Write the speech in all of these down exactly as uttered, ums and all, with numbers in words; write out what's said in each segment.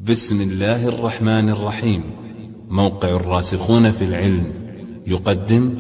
بسم الله الرحمن الرحيم. موقع الراسخون في العلم يقدم.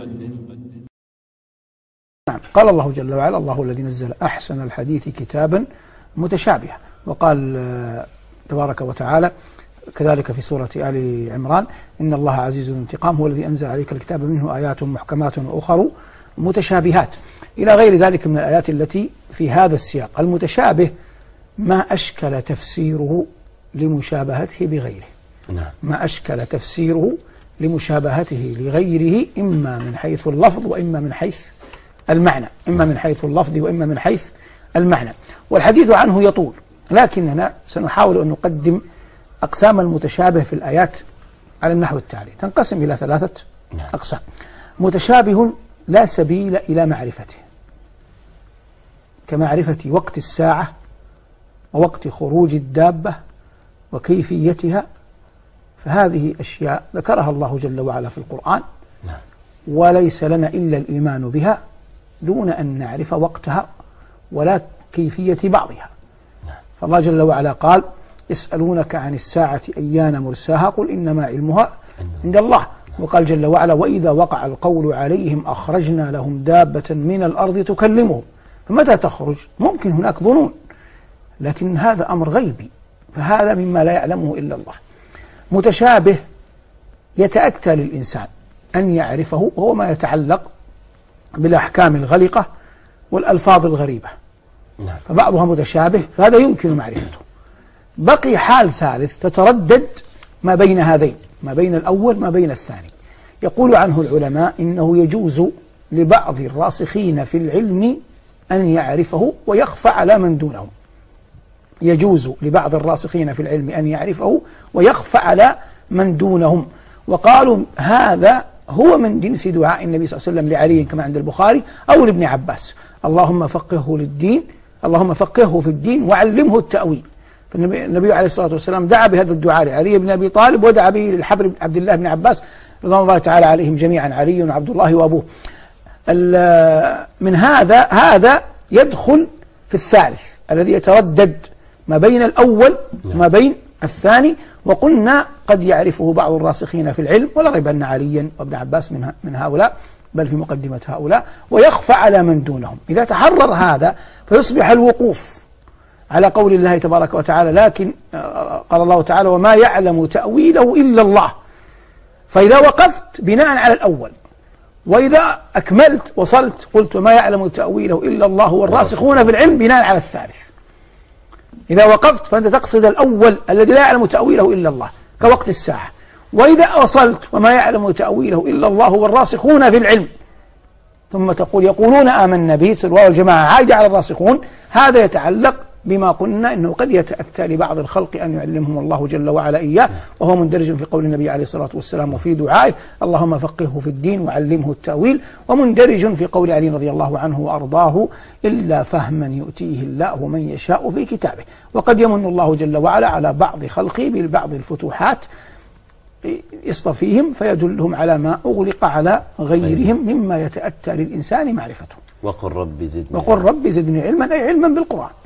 نعم. قال الله جل وعلا: الله الذي نزل أحسن الحديث كتابا متشابها. وقال تبارك وتعالى كذلك في سورة آل عمران: إن الله عزيز انتقام، هو الذي أنزل عليك الكتاب منه آيات محكمات وأخر متشابهات، إلى غير ذلك من الآيات التي في هذا السياق. المتشابه ما أشكل تفسيره لمشابهته بغيره. نعم. ما أشكل تفسيره لمشابهته لغيره، إما من حيث اللفظ وإما من حيث المعنى، إما من حيث اللفظ وإما من حيث المعنى. والحديث عنه يطول، لكننا سنحاول أن نقدم أقسام المتشابه في الآيات على النحو التالي: تنقسم إلى ثلاثة أقسام. متشابه لا سبيل إلى معرفته، كمعرفة وقت الساعة ووقت خروج الدابة وكيفيتها، فهذه أشياء ذكرها الله جل وعلا في القرآن، وليس لنا إلا الإيمان بها دون أن نعرف وقتها ولا كيفية بعضها. فالله جل وعلا قال: يسألونك عن الساعة أيان مرساها قل إنما علمها عند الله. وقال جل وعلا: وإذا وقع القول عليهم أخرجنا لهم دابة من الأرض تكلمهم. فمتى تخرج؟ ممكن هناك ظنون، لكن هذا أمر غيبي، فهذا مما لا يعلمه إلا الله. متشابه يتأتى للإنسان أن يعرفه، وهو ما يتعلق بالأحكام الغلقة والألفاظ الغريبة، فبعضها متشابه فهذا يمكن معرفته. بقي حال ثالث تتردد ما بين هذين، ما بين الأول ما بين الثاني. يقول عنه العلماء إنه يجوز لبعض الراسخين في العلم أن يعرفه ويخفى على من دونه. يجوز لبعض الراسخين في العلم أن يعرفه ويخفى على من دونهم. وقالوا هذا هو من جنس دعاء النبي صلى الله عليه وسلم لعلي كما عند البخاري، أو لابن عباس: اللهم فقهه للدين، اللهم فقهه في الدين وعلمه التأويل. فالنبي عليه الصلاة والسلام دعا بهذا الدعاء لعلي بن أبي طالب، ودعا به للحبر بن عبد الله بن عباس رضوان الله تعالى عليهم جميعا، علي وعبد الله وأبوه. من هذا هذا يدخل في الثالث الذي يتردد ما بين الأول وما بين الثاني. وقلنا قد يعرفه بعض الراسخين في العلم، ولا ريب أن عليا وابن عباس من من هؤلاء، بل في مقدمة هؤلاء، ويخفى على من دونهم. إذا تحرر هذا فيصبح الوقوف على قول الله تبارك وتعالى: لكن قال الله تعالى: وما يعلم تأويله إلا الله. فإذا وقفت بناء على الأول، وإذا أكملت وصلت قلت: وما يعلم تأويله إلا الله والراسخون في العلم، بناء على الثالث. إذا وقفت فأنت تقصد الأول الذي لا يعلم تأويله إلا الله كوقت الساعة، وإذا وصلت: وما يعلم تأويله إلا الله والراسخون في العلم، ثم تقول: يقولون آمنا به، الواو الجماعة عائدة على الراسخون. هذا يتعلق بما قلنا إنه قد يتأتى لبعض الخلق أن يعلمهم الله جل وعلا إياه، وهو مندرج في قول النبي عليه الصلاة والسلام وفي دعائه: اللهم فقهه في الدين وعلمه التأويل، ومندرج في قول علي رضي الله عنه وأرضاه: إلا فهما يؤتيه الله من يشاء في كتابه. وقد يمن الله جل وعلا على بعض خلقه ببعض الفتوحات يصطفيهم فيدلهم على ما أغلق على غيرهم مما يتأتى للإنسان معرفته. وقل رب زدني وقل رب زدني علما، أي علما بالقرآن.